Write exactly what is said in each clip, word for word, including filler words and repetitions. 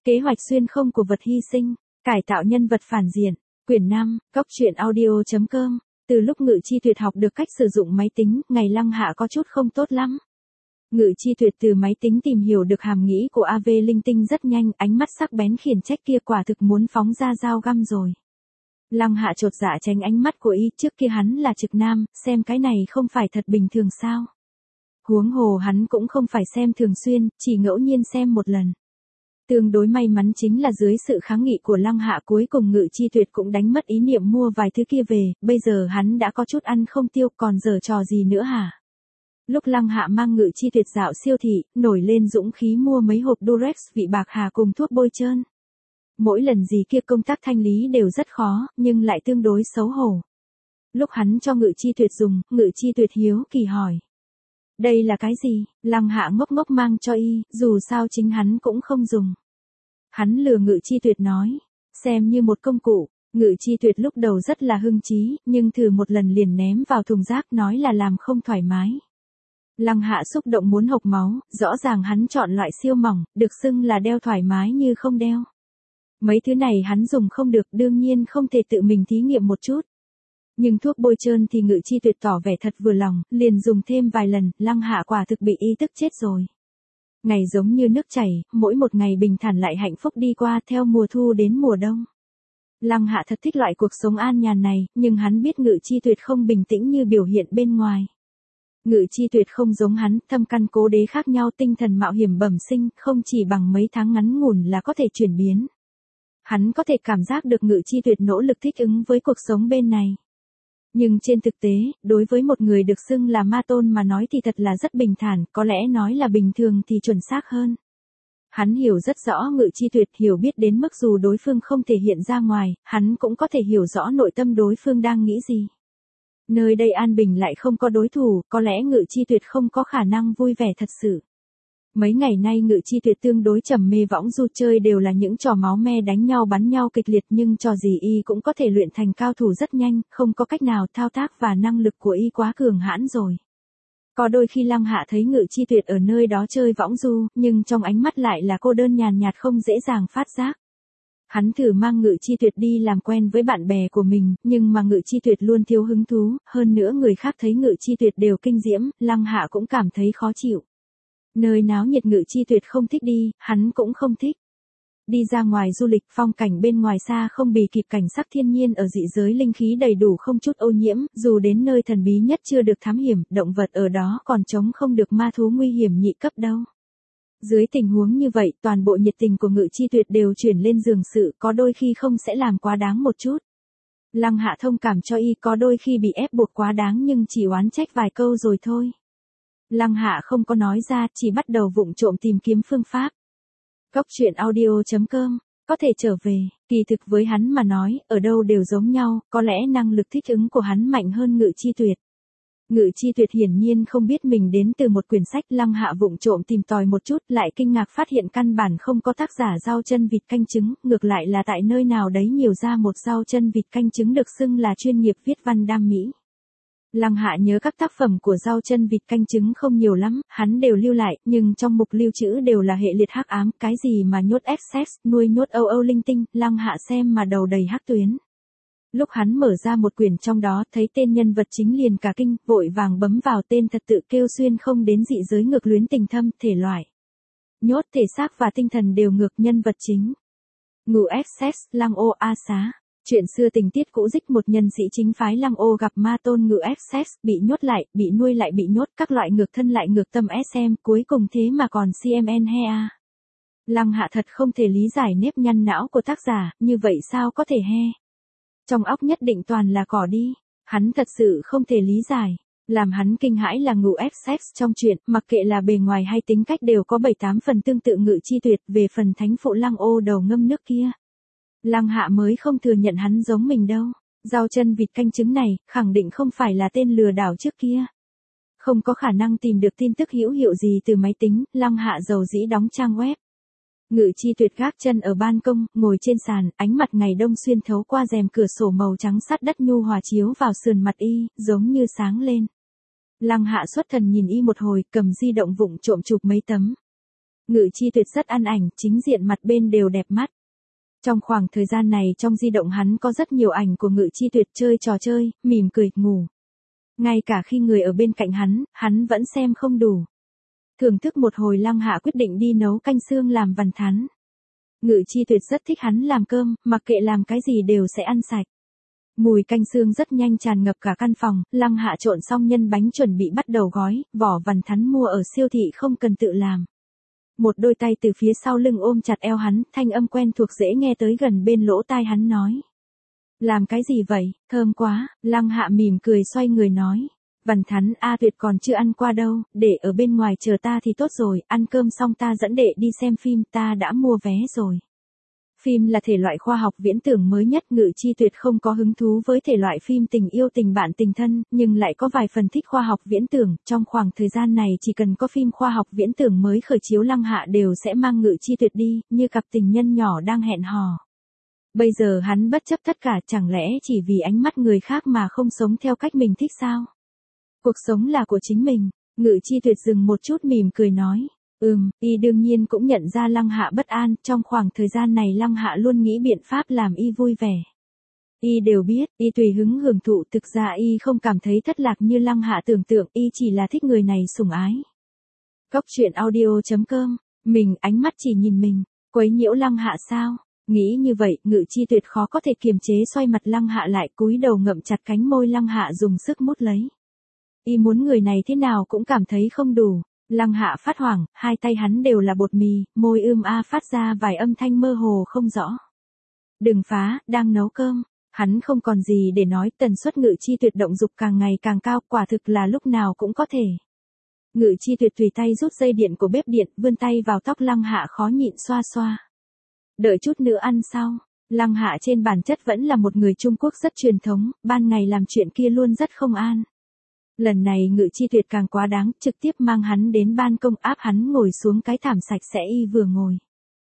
Kế hoạch xuyên không của vật hy sinh, cải tạo nhân vật phản diện. Quyển năm, Cóc truyện audio chấm com. Từ lúc Ngự Chi Tuyệt học được cách sử dụng máy tính, ngày Lăng Hạ có chút không tốt lắm. Ngự Chi Tuyệt từ máy tính tìm hiểu được hàm nghĩ của a vê linh tinh rất nhanh, ánh mắt sắc bén khiển trách kia quả thực muốn phóng ra dao găm rồi. Lăng Hạ chột dạ tránh ánh mắt của y, trước kia hắn là trực nam, xem cái này không phải thật bình thường sao. Huống hồ hắn cũng không phải xem thường xuyên, chỉ ngẫu nhiên xem một lần. Tương đối may mắn chính là dưới sự kháng nghị của Lăng Hạ cuối cùng Ngự Chi Tuyệt cũng đánh mất ý niệm mua vài thứ kia về, bây giờ hắn đã có chút ăn không tiêu, còn giở trò gì nữa hả? Lúc Lăng Hạ mang Ngự Chi Tuyệt dạo siêu thị, nổi lên dũng khí mua mấy hộp Durex vị bạc hà cùng thuốc bôi trơn. Mỗi lần gì kia công tác thanh lý đều rất khó, nhưng lại tương đối xấu hổ. Lúc hắn cho Ngự Chi Tuyệt dùng, Ngự Chi Tuyệt hiếu kỳ hỏi. Đây là cái gì? Lăng Hạ ngốc ngốc mang cho y, dù sao chính hắn cũng không dùng. Hắn lừa Ngự Chi Tuyệt nói, xem như một công cụ. Ngự Chi Tuyệt lúc đầu rất là hưng chí, nhưng thử một lần liền ném vào thùng rác nói là làm không thoải mái. Lăng Hạ xúc động muốn hộc máu, rõ ràng hắn chọn loại siêu mỏng, được xưng là đeo thoải mái như không đeo. Mấy thứ này hắn dùng không được, đương nhiên không thể tự mình thí nghiệm một chút. Nhưng thuốc bôi trơn thì Ngự Chi Tuyệt tỏ vẻ thật vừa lòng, liền dùng thêm vài lần, Lăng Hạ quả thực bị y tức chết rồi. Ngày giống như nước chảy, mỗi một ngày bình thản lại hạnh phúc đi qua theo mùa thu đến mùa đông. Lăng Hạ thật thích loại cuộc sống an nhàn này, nhưng hắn biết Ngự Chi Tuyệt không bình tĩnh như biểu hiện bên ngoài. Ngự Chi Tuyệt không giống hắn, thâm căn cố đế khác nhau, tinh thần mạo hiểm bẩm sinh, không chỉ bằng mấy tháng ngắn ngủn là có thể chuyển biến. Hắn có thể cảm giác được Ngự Chi Tuyệt nỗ lực thích ứng với cuộc sống bên này. Nhưng trên thực tế, đối với một người được xưng là ma tôn mà nói thì thật là rất bình thản, có lẽ nói là bình thường thì chuẩn xác hơn. Hắn hiểu rất rõ Ngự Chi Tuyệt, hiểu biết đến mức dù đối phương không thể hiện ra ngoài, hắn cũng có thể hiểu rõ nội tâm đối phương đang nghĩ gì. Nơi đây an bình lại không có đối thủ, có lẽ Ngự Chi Tuyệt không có khả năng vui vẻ thật sự. Mấy ngày nay Ngự Chi Tuyệt tương đối trầm mê võng du, chơi đều là những trò máu me đánh nhau bắn nhau kịch liệt, nhưng trò gì y cũng có thể luyện thành cao thủ rất nhanh, không có cách nào, thao tác và năng lực của y quá cường hãn rồi. Có đôi khi Lăng Hạ thấy Ngự Chi Tuyệt ở nơi đó chơi võng du, nhưng trong ánh mắt lại là cô đơn nhàn nhạt không dễ dàng phát giác. Hắn thử mang Ngự Chi Tuyệt đi làm quen với bạn bè của mình, nhưng mà Ngự Chi Tuyệt luôn thiếu hứng thú, hơn nữa người khác thấy Ngự Chi Tuyệt đều kinh diễm, Lăng Hạ cũng cảm thấy khó chịu. Nơi náo nhiệt Ngự Chi Tuyệt không thích đi, hắn cũng không thích. Đi ra ngoài du lịch, phong cảnh bên ngoài xa không bì kịp cảnh sắc thiên nhiên ở dị giới, linh khí đầy đủ không chút ô nhiễm, dù đến nơi thần bí nhất chưa được thám hiểm, động vật ở đó còn chống không được ma thú nguy hiểm nhị cấp đâu. Dưới tình huống như vậy, toàn bộ nhiệt tình của Ngự Chi Tuyệt đều chuyển lên giường sự, có đôi khi không sẽ làm quá đáng một chút. Lăng Hạ thông cảm cho y, có đôi khi bị ép buộc quá đáng nhưng chỉ oán trách vài câu rồi thôi. Lăng Hạ không có nói ra, chỉ bắt đầu vụng trộm tìm kiếm phương pháp. Cóc truyện audio chấm com, có thể trở về, kỳ thực với hắn mà nói, ở đâu đều giống nhau, có lẽ năng lực thích ứng của hắn mạnh hơn Ngự Chi Tuyệt. Ngự Chi Tuyệt hiển nhiên không biết mình đến từ một quyển sách, Lăng Hạ vụng trộm tìm tòi một chút, lại kinh ngạc phát hiện căn bản không có tác giả rau chân vịt canh trứng, ngược lại là tại nơi nào đấy nhiều ra một rau chân vịt canh trứng được xưng là chuyên nghiệp viết văn đam mỹ. Lăng Hạ nhớ các tác phẩm của rau chân vịt canh trứng không nhiều lắm, hắn đều lưu lại, nhưng trong mục lưu trữ đều là hệ liệt hắc ám, cái gì mà nhốt ép sex, nuôi nhốt âu âu linh tinh, Lăng Hạ xem mà đầu đầy hắc tuyến. Lúc hắn mở ra một quyển trong đó, thấy tên nhân vật chính liền cả kinh, vội vàng bấm vào tên thật tự kêu xuyên không đến dị giới ngược luyến tình thâm, thể loại. Nhốt thể xác và tinh thần đều ngược, nhân vật chính. Ngụ ép sex, Lăng Ô A Xá. Chuyện xưa tình tiết cũ dích, một nhân sĩ chính phái Lăng Ô gặp ma tôn Ngự ép sex, bị nhốt lại, bị nuôi lại bị nhốt, các loại ngược thân lại ngược tâm ét em, cuối cùng thế mà còn xê em en he a. Lăng Hạ thật không thể lý giải nếp nhăn não của tác giả, như vậy sao có thể he. Trong óc nhất định toàn là cỏ đi, hắn thật sự không thể lý giải. Làm hắn kinh hãi là Ngụ ép sex trong truyện, mặc kệ là bề ngoài hay tính cách đều có bảy tám phần tương tự Ngự Chi Tuyệt, về phần thánh phụ Lăng Ô đầu ngâm nước kia. Lăng Hạ mới không thừa nhận hắn giống mình đâu. Rau chân vịt canh trứng này, khẳng định không phải là tên lừa đảo trước kia. Không có khả năng tìm được tin tức hữu hiệu gì từ máy tính, Lăng Hạ dầu dĩ đóng trang web. Ngự Chi Tuyệt gác chân ở ban công, ngồi trên sàn, ánh mặt ngày đông xuyên thấu qua rèm cửa sổ màu trắng sắt đất nhu hòa chiếu vào sườn mặt y, giống như sáng lên. Lăng Hạ xuất thần nhìn y một hồi, cầm di động vụng trộm chụp mấy tấm. Ngự Chi Tuyệt rất ăn ảnh, chính diện mặt bên đều đẹp mắt. Trong khoảng thời gian này trong di động hắn có rất nhiều ảnh của Ngự Chi Tuyệt chơi trò chơi, mỉm cười, ngủ. Ngay cả khi người ở bên cạnh hắn, hắn vẫn xem không đủ. Thưởng thức một hồi Lăng Hạ quyết định đi nấu canh xương làm vằn thắn. Ngự Chi Tuyệt rất thích hắn làm cơm, mặc kệ làm cái gì đều sẽ ăn sạch. Mùi canh xương rất nhanh tràn ngập cả căn phòng, Lăng Hạ trộn xong nhân bánh chuẩn bị bắt đầu gói, vỏ vằn thắn mua ở siêu thị không cần tự làm. Một đôi tay từ phía sau lưng ôm chặt eo hắn, thanh âm quen thuộc dễ nghe tới gần bên lỗ tai hắn nói. Làm cái gì vậy, thơm quá, Lăng Hạ mỉm cười xoay người nói. Vằn thắn A Tuyệt còn chưa ăn qua đâu, để ở bên ngoài chờ ta thì tốt rồi, ăn cơm xong ta dẫn đệ đi xem phim, ta đã mua vé rồi. Phim là thể loại khoa học viễn tưởng mới nhất, Ngự Chi Tuyệt không có hứng thú với thể loại phim tình yêu tình bạn tình thân, nhưng lại có vài phần thích khoa học viễn tưởng, trong khoảng thời gian này chỉ cần có phim khoa học viễn tưởng mới khởi chiếu Lăng Hạ đều sẽ mang Ngự Chi Tuyệt đi, như cặp tình nhân nhỏ đang hẹn hò. Bây giờ hắn bất chấp tất cả, chẳng lẽ chỉ vì ánh mắt người khác mà không sống theo cách mình thích sao? Cuộc sống là của chính mình, Ngự Chi Tuyệt dừng một chút mỉm cười nói. Ừm, y đương nhiên cũng nhận ra Lăng Hạ bất an, trong khoảng thời gian này Lăng Hạ luôn nghĩ biện pháp làm y vui vẻ. Y đều biết, y tùy hứng hưởng thụ, thực ra y không cảm thấy thất lạc như Lăng Hạ tưởng tượng, y chỉ là thích người này sủng ái. Cốc truyện audio chấm com, mình ánh mắt chỉ nhìn mình, quấy nhiễu Lăng Hạ sao? Nghĩ như vậy, Ngự Chi Tuyệt khó có thể kiềm chế xoay mặt Lăng Hạ lại, cúi đầu ngậm chặt cánh môi Lăng Hạ dùng sức mút lấy. Y muốn người này thế nào cũng cảm thấy không đủ. Lăng Hạ phát hoảng, hai tay hắn đều là bột mì, môi ưm a phát ra vài âm thanh mơ hồ không rõ. Đừng phá, đang nấu cơm. Hắn không còn gì để nói, tần suất Ngự Chi Tuyệt động dục càng ngày càng cao, quả thực là lúc nào cũng có thể. Ngự Chi Tuyệt tùy tay rút dây điện của bếp điện, vươn tay vào tóc Lăng Hạ khó nhịn xoa xoa. Đợi chút nữa ăn sau. Lăng Hạ trên bản chất vẫn là một người Trung Quốc rất truyền thống, ban ngày làm chuyện kia luôn rất không an. Lần này Ngự Chi Tuyệt càng quá đáng, trực tiếp mang hắn đến ban công áp hắn ngồi xuống cái thảm sạch sẽ y vừa ngồi.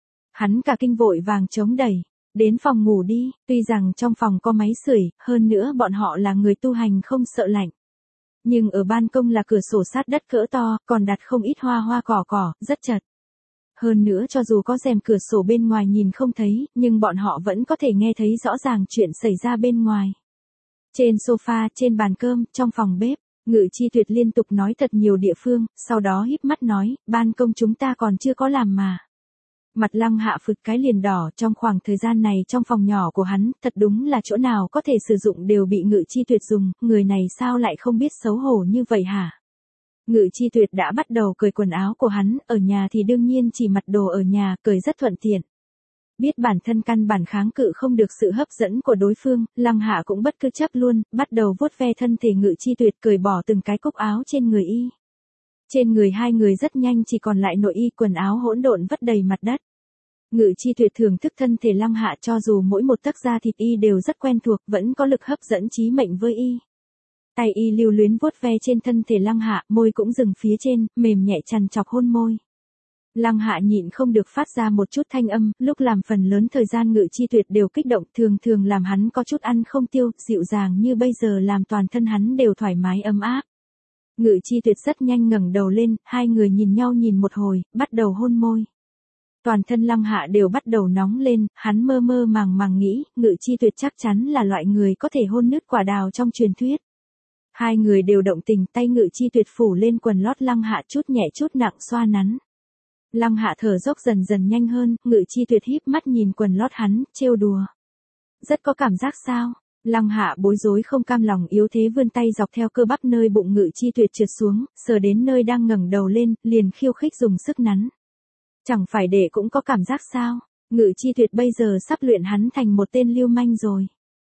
Hắn cả kinh vội vàng chống đẩy, đến phòng ngủ đi, tuy rằng trong phòng có máy sưởi, hơn nữa bọn họ là người tu hành không sợ lạnh. Nhưng ở ban công là cửa sổ sát đất cỡ to, còn đặt không ít hoa hoa cỏ cỏ, rất chật. Hơn nữa cho dù có rèm cửa sổ bên ngoài nhìn không thấy, nhưng bọn họ vẫn có thể nghe thấy rõ ràng chuyện xảy ra bên ngoài. Trên sofa, trên bàn cơm, trong phòng bếp. Ngự Chi Tuyệt liên tục nói thật nhiều địa phương, sau đó híp mắt nói, ban công chúng ta còn chưa có làm mà. Mặt Lăng Hạ phực cái liền đỏ, trong khoảng thời gian này trong phòng nhỏ của hắn, thật đúng là chỗ nào có thể sử dụng đều bị Ngự Chi Tuyệt dùng, người này sao lại không biết xấu hổ như vậy hả? Ngự Chi Tuyệt đã bắt đầu cởi quần áo của hắn, ở nhà thì đương nhiên chỉ mặc đồ ở nhà, cởi rất thuận tiện. Biết bản thân căn bản kháng cự không được sự hấp dẫn của đối phương, Lăng Hạ cũng bất cứ chấp luôn, bắt đầu vuốt ve thân thể Ngự Chi Tuyệt, cởi bỏ từng cái cúc áo trên người y. Trên người hai người rất nhanh chỉ còn lại nội y, quần áo hỗn độn vất đầy mặt đất. Ngự Chi Tuyệt thưởng thức thân thể Lăng Hạ, cho dù mỗi một tấc da thịt y đều rất quen thuộc, vẫn có lực hấp dẫn chí mệnh với y. Tay y lưu luyến vuốt ve trên thân thể Lăng Hạ, môi cũng dừng phía trên, mềm nhẹ chằn chọc hôn môi. Lăng Hạ nhịn không được phát ra một chút thanh âm, lúc làm phần lớn thời gian Ngự Chi Tuyệt đều kích động, thường thường làm hắn có chút ăn không tiêu, dịu dàng như bây giờ làm toàn thân hắn đều thoải mái ấm áp. Ngự Chi Tuyệt rất nhanh ngẩng đầu lên, hai người nhìn nhau nhìn một hồi, bắt đầu hôn môi. Toàn thân Lăng Hạ đều bắt đầu nóng lên, hắn mơ mơ màng màng nghĩ, Ngự Chi Tuyệt chắc chắn là loại người có thể hôn nứt quả đào trong truyền thuyết. Hai người đều động tình, tay Ngự Chi Tuyệt phủ lên quần lót Lăng Hạ chút nhẹ chút nặng xoa nắn. Lăng Hạ thở dốc dần dần nhanh hơn, Ngự Chi Tuyệt híp mắt nhìn quần lót hắn, trêu đùa. Rất có cảm giác sao? Lăng Hạ bối rối không cam lòng yếu thế vươn tay dọc theo cơ bắp nơi bụng Ngự Chi Tuyệt trượt xuống, sờ đến nơi đang ngẩng đầu lên, liền khiêu khích dùng sức nắn. Chẳng phải để cũng có cảm giác sao? Ngự Chi Tuyệt bây giờ sắp luyện hắn thành một tên lưu manh rồi.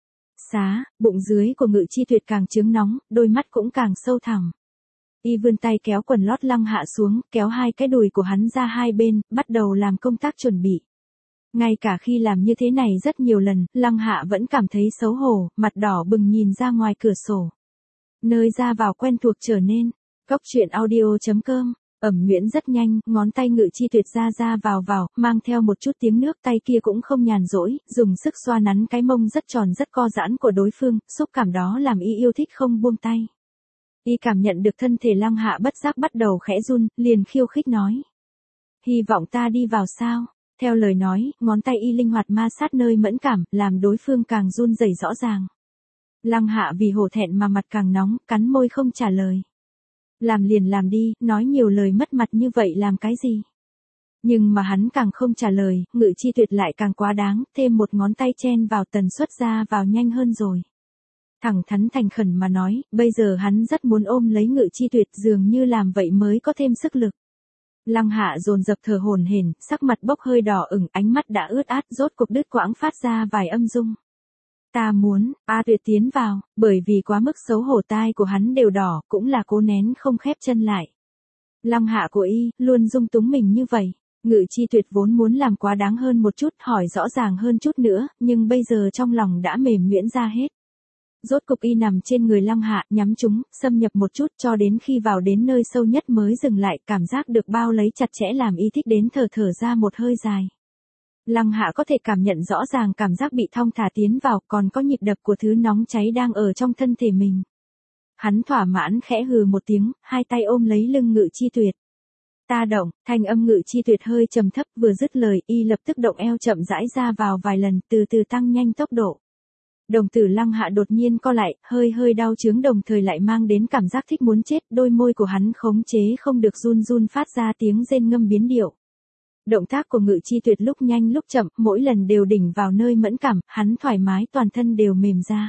Xá, bụng dưới của Ngự Chi Tuyệt càng chướng nóng, đôi mắt cũng càng sâu thẳm. Y vươn tay kéo quần lót Lăng Hạ xuống, kéo hai cái đùi của hắn ra hai bên, bắt đầu làm công tác chuẩn bị. Ngay cả khi làm như thế này rất nhiều lần, Lăng Hạ vẫn cảm thấy xấu hổ, mặt đỏ bừng nhìn ra ngoài cửa sổ. Nơi ra vào quen thuộc trở nên. Cốc truyện audio chấm com, ẩm nhuyễn rất nhanh, ngón tay Ngự Chi Tuyệt ra ra vào vào, mang theo một chút tiếng nước, tay kia cũng không nhàn rỗi, dùng sức xoa nắn cái mông rất tròn rất co giãn của đối phương, xúc cảm đó làm y yêu thích không buông tay. Y cảm nhận được thân thể Lăng Hạ bất giác bắt đầu khẽ run, liền khiêu khích nói. Hy vọng ta đi vào sao? Theo lời nói, ngón tay y linh hoạt ma sát nơi mẫn cảm, làm đối phương càng run rẩy rõ ràng. Lăng Hạ vì hổ thẹn mà mặt càng nóng, cắn môi không trả lời. Làm liền làm đi, nói nhiều lời mất mặt như vậy làm cái gì? Nhưng mà hắn càng không trả lời, Ngự Chi Tuyệt lại càng quá đáng, thêm một ngón tay chen vào tần suất ra vào nhanh hơn rồi. Thẳng thắn thành khẩn mà nói, bây giờ hắn rất muốn ôm lấy Ngự Chi Tuyệt, dường như làm vậy mới có thêm sức lực. Lăng Hạ dồn dập thở hổn hển, sắc mặt bốc hơi đỏ ửng, ánh mắt đã ướt át, rốt cục đứt quãng phát ra vài âm dung. Ta muốn, A Tuyệt tiến vào, bởi vì quá mức xấu hổ tai của hắn đều đỏ, cũng là cố nén không khép chân lại. Lăng Hạ của y, luôn dung túng mình như vậy. Ngự Chi Tuyệt vốn muốn làm quá đáng hơn một chút, hỏi rõ ràng hơn chút nữa, nhưng bây giờ trong lòng đã mềm nhũn ra hết. Rốt cục y nằm trên người Lăng Hạ, nhắm chúng, xâm nhập một chút cho đến khi vào đến nơi sâu nhất mới dừng lại, cảm giác được bao lấy chặt chẽ làm y thích đến thở thở ra một hơi dài. Lăng Hạ có thể cảm nhận rõ ràng cảm giác bị thong thả tiến vào, còn có nhịp đập của thứ nóng cháy đang ở trong thân thể mình. Hắn thỏa mãn khẽ hừ một tiếng, hai tay ôm lấy lưng Ngự Chi Tuyệt. Ta động, thanh âm Ngự Chi Tuyệt hơi trầm thấp, vừa dứt lời, y lập tức động eo chậm rãi ra vào vài lần, từ từ tăng nhanh tốc độ. Đồng tử Lăng Hạ đột nhiên co lại, hơi hơi đau chướng đồng thời lại mang đến cảm giác thích muốn chết, đôi môi của hắn khống chế không được run run phát ra tiếng rên ngâm biến điệu. Động tác của Ngự Chi Tuyệt lúc nhanh lúc chậm, mỗi lần đều đỉnh vào nơi mẫn cảm, hắn thoải mái toàn thân đều mềm ra.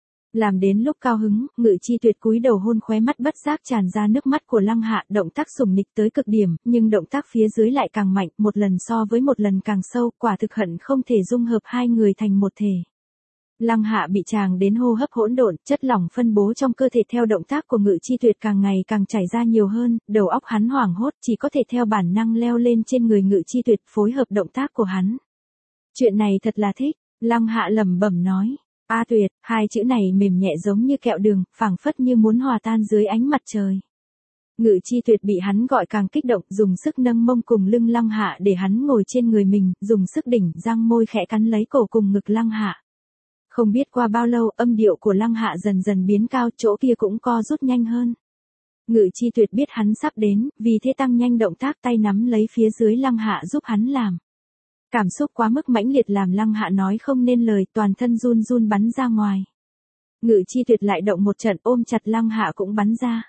Làm đến lúc cao hứng, Ngự Chi Tuyệt cúi đầu hôn khóe mắt bất giác tràn ra nước mắt của Lăng Hạ, động tác sủng nịch tới cực điểm, nhưng động tác phía dưới lại càng mạnh, một lần so với một lần càng sâu, quả thực hận không thể dung hợp hai người thành một thể. Lăng Hạ bị chàng đến hô hấp hỗn độn, chất lỏng phân bố trong cơ thể theo động tác của Ngự Chi Tuyệt càng ngày càng chảy ra nhiều hơn, đầu óc hắn hoảng hốt, chỉ có thể theo bản năng leo lên trên người Ngự Chi Tuyệt phối hợp động tác của hắn. Chuyện này thật là thích, Lăng Hạ lẩm bẩm nói. A Tuyệt, hai chữ này mềm nhẹ giống như kẹo đường, phảng phất như muốn hòa tan dưới ánh mặt trời. Ngự Chi Tuyệt bị hắn gọi càng kích động, dùng sức nâng mông cùng lưng Lăng Hạ để hắn ngồi trên người mình, dùng sức đỉnh răng môi khẽ cắn lấy cổ cùng ngực Lăng Hạ. Không biết qua bao lâu, âm điệu của Lăng Hạ dần dần biến cao, chỗ kia cũng co rút nhanh hơn. Ngự Chi Tuyệt biết hắn sắp đến, vì thế tăng nhanh động tác, tay nắm lấy phía dưới Lăng Hạ giúp hắn làm. Cảm xúc quá mức mãnh liệt làm Lăng Hạ nói không nên lời, toàn thân run run bắn ra ngoài. Ngự Chi Tuyệt lại động một trận, ôm chặt Lăng Hạ cũng bắn ra.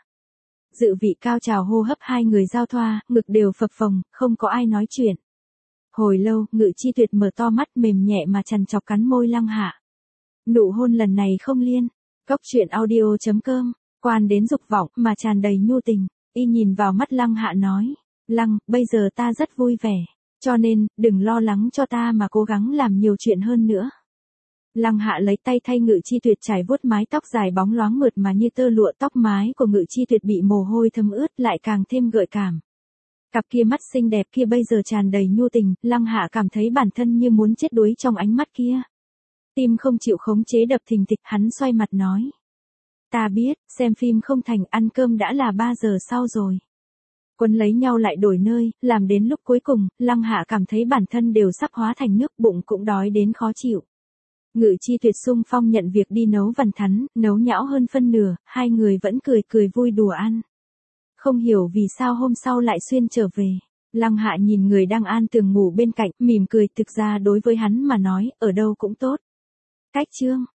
Dự vị cao trào hô hấp hai người giao thoa, ngực đều phập phồng, không có ai nói chuyện. Hồi lâu, Ngự Chi Tuyệt mở to mắt mềm nhẹ mà chằn chọc cắn môi Lăng Hạ. Nụ hôn lần này không liên. Cốc truyện audio chấm com, quan đến dục vọng mà tràn đầy nhu tình. Y nhìn vào mắt Lăng Hạ nói. Lăng, bây giờ ta rất vui vẻ. Cho nên, đừng lo lắng cho ta mà cố gắng làm nhiều chuyện hơn nữa. Lăng Hạ lấy tay thay Ngự Chi Tuyệt trải vuốt mái tóc dài bóng loáng mượt mà như tơ lụa, tóc mái của Ngự Chi Tuyệt bị mồ hôi thấm ướt lại càng thêm gợi cảm. Cặp kia mắt xinh đẹp kia bây giờ tràn đầy nhu tình, Lăng Hạ cảm thấy bản thân như muốn chết đuối trong ánh mắt kia. Tim không chịu khống chế đập thình thịch, hắn xoay mặt nói. Ta biết, xem phim không thành, ăn cơm đã là ba giờ sau rồi. Quấn lấy nhau lại đổi nơi, làm đến lúc cuối cùng, Lăng Hạ cảm thấy bản thân đều sắp hóa thành nước, bụng cũng đói đến khó chịu. Ngự Chi Tuyệt xung phong nhận việc đi nấu vằn thắn, nấu nhão hơn phân nửa, hai người vẫn cười cười vui đùa ăn. Không hiểu vì sao hôm sau lại xuyên trở về. Lăng Hạ nhìn người đang an tường ngủ bên cạnh, mỉm cười, thực ra đối với hắn mà nói, ở đâu cũng tốt. Cách chương